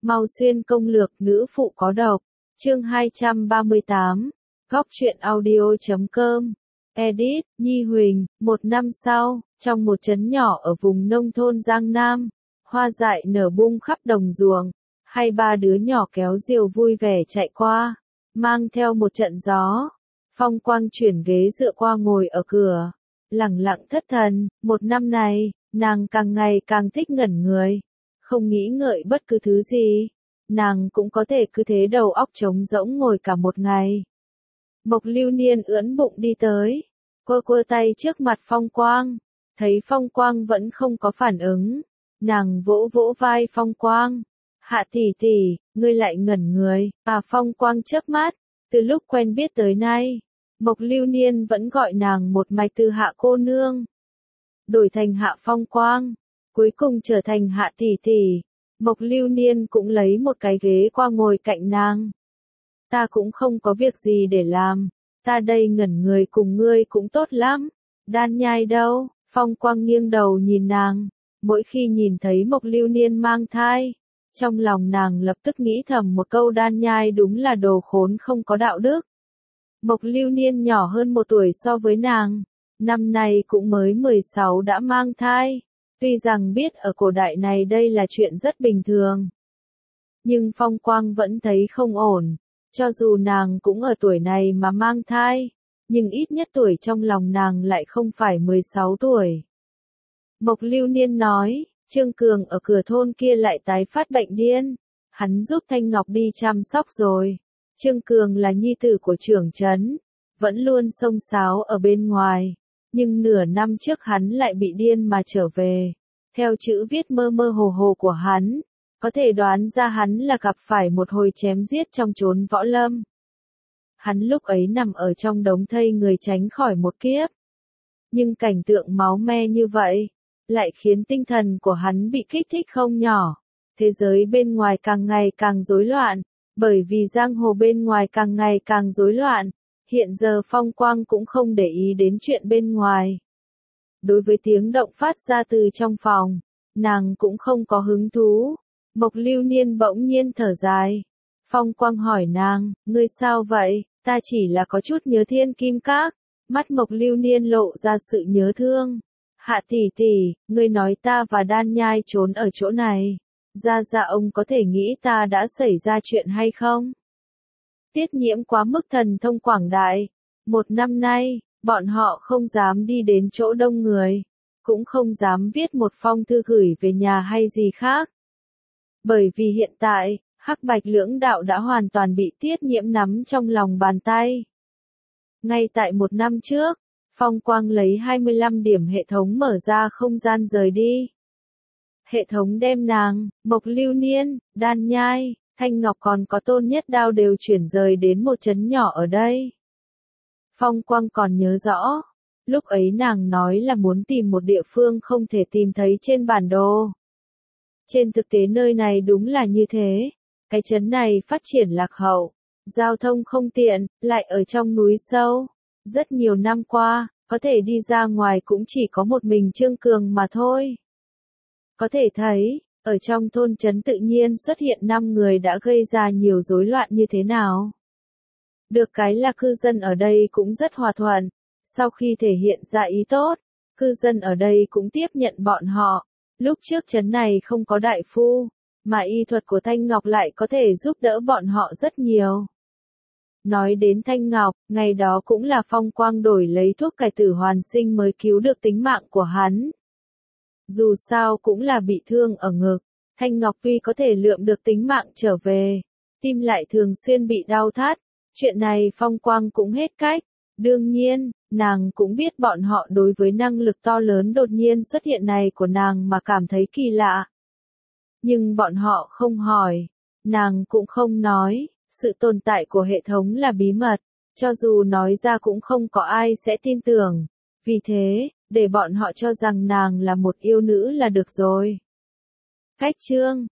Mau xuyên công lược nữ phụ có độc. Chương 238. Góc truyện audio.com. Edit, Nhi Huỳnh. Một năm sau, trong một trấn nhỏ ở vùng nông thôn Giang Nam, hoa dại nở bung khắp đồng ruộng, hai ba đứa nhỏ kéo diều vui vẻ chạy qua, mang theo một trận gió. Phong Quang chuyển ghế dựa qua ngồi ở cửa, lẳng lặng thất thần. Một năm này, nàng càng ngày càng thích ngẩn người, không nghĩ ngợi bất cứ thứ gì. Nàng cũng có thể cứ thế đầu óc trống rỗng ngồi cả một ngày. Mộc Lưu Niên ưỡn bụng đi tới, quơ quơ tay trước mặt Phong Quang, thấy Phong Quang vẫn không có phản ứng, nàng vỗ vỗ vai Phong Quang. Hạ tỷ tỷ, ngươi lại ngẩn người. Phong Quang chớp mắt, từ lúc quen biết tới nay, Mộc Lưu Niên vẫn gọi nàng một mạch từ Hạ cô nương, đổi thành Hạ Phong Quang, cuối cùng trở thành Hạ tỷ tỷ. Mộc Lưu Niên cũng lấy một cái ghế qua ngồi cạnh nàng. Ta cũng không có việc gì để làm, ta đây ngẩn người cùng ngươi cũng tốt lắm. Đan Nhai đâu? Phong Quang nghiêng đầu nhìn nàng, mỗi khi nhìn thấy Mộc Lưu Niên mang thai, trong lòng nàng lập tức nghĩ thầm một câu Đan Nhai đúng là đồ khốn không có đạo đức. Mộc Lưu Niên nhỏ hơn 1 tuổi so với nàng, năm nay cũng mới 16 đã mang thai. Tuy rằng biết ở cổ đại này đây là chuyện rất bình thường, nhưng Phong Quang vẫn thấy không ổn. Cho dù nàng cũng ở tuổi này mà mang thai, nhưng ít nhất tuổi trong lòng nàng lại không phải 16 tuổi. Mộc Lưu Niên nói, Trương Cường ở cửa thôn kia lại tái phát bệnh điên, hắn giúp Thanh Ngọc đi chăm sóc rồi. Trương Cường là nhi tử của trưởng trấn, vẫn luôn xông xáo ở bên ngoài, nhưng nửa năm trước hắn lại bị điên mà trở về. Theo chữ viết mơ mơ hồ hồ của hắn, có thể đoán ra hắn là gặp phải một hồi chém giết trong chốn võ lâm. Hắn lúc ấy nằm ở trong đống thây người tránh khỏi một kiếp. Nhưng cảnh tượng máu me như vậy, lại khiến tinh thần của hắn bị kích thích không nhỏ. Thế giới bên ngoài càng ngày càng rối loạn, bởi vì giang hồ bên ngoài càng ngày càng rối loạn. Hiện giờ Phong Quang cũng không để ý đến chuyện bên ngoài. Đối với tiếng động phát ra từ trong phòng, nàng cũng không có hứng thú. Mộc Lưu Niên bỗng nhiên thở dài. Phong Quang hỏi nàng, ngươi sao vậy? Ta chỉ là có chút nhớ Thiên Kim Các. Mắt Mộc Lưu Niên lộ ra sự nhớ thương. Hạ tỷ tỷ, ngươi nói ta và Đan Nhai trốn ở chỗ này. Ra ông có thể nghĩ ta đã xảy ra chuyện hay không? Tiết Nhiễm quá mức thần thông quảng đại. 1 năm nay, bọn họ không dám đi đến chỗ đông người, cũng không dám viết một phong thư gửi về nhà hay gì khác. Bởi vì hiện tại, Hắc Bạch lưỡng đạo đã hoàn toàn bị Tiết Nhiễm nắm trong lòng bàn tay. Ngay tại 1 năm trước, Phong Quang lấy 25 điểm hệ thống mở ra không gian rời đi. Hệ thống đem nàng, Mộc Lưu Niên, Đan Nhai, Thanh Ngọc còn có Tôn Nhất Đao đều chuyển rời đến một trấn nhỏ ở đây. Phong Quang còn nhớ rõ, lúc ấy nàng nói là muốn tìm một địa phương không thể tìm thấy trên bản đồ. Trên thực tế nơi này đúng là như thế, cái trấn này phát triển lạc hậu, giao thông không tiện, lại ở trong núi sâu. Rất nhiều năm qua, có thể đi ra ngoài cũng chỉ có một mình Trương Cường mà thôi. Có thể thấy, ở trong thôn trấn tự nhiên xuất hiện 5 người đã gây ra nhiều rối loạn như thế nào. Được cái là cư dân ở đây cũng rất hòa thuận, sau khi thể hiện ra ý tốt, cư dân ở đây cũng tiếp nhận bọn họ. Lúc trước trấn này không có đại phu, mà y thuật của Thanh Ngọc lại có thể giúp đỡ bọn họ rất nhiều. Nói đến Thanh Ngọc, ngày đó cũng là Phong Quang đổi lấy thuốc cải tử hoàn sinh mới cứu được tính mạng của hắn. Dù sao cũng là bị thương ở ngực, Thanh Ngọc tuy có thể lượm được tính mạng trở về, tim lại thường xuyên bị đau thắt. Chuyện này Phong Quang cũng hết cách. Đương nhiên, nàng cũng biết bọn họ đối với năng lực to lớn đột nhiên xuất hiện này của nàng mà cảm thấy kỳ lạ. Nhưng bọn họ không hỏi, nàng cũng không nói, sự tồn tại của hệ thống là bí mật, cho dù nói ra cũng không có ai sẽ tin tưởng. Vì thế, để bọn họ cho rằng nàng là một yêu nữ là được rồi. Khách chương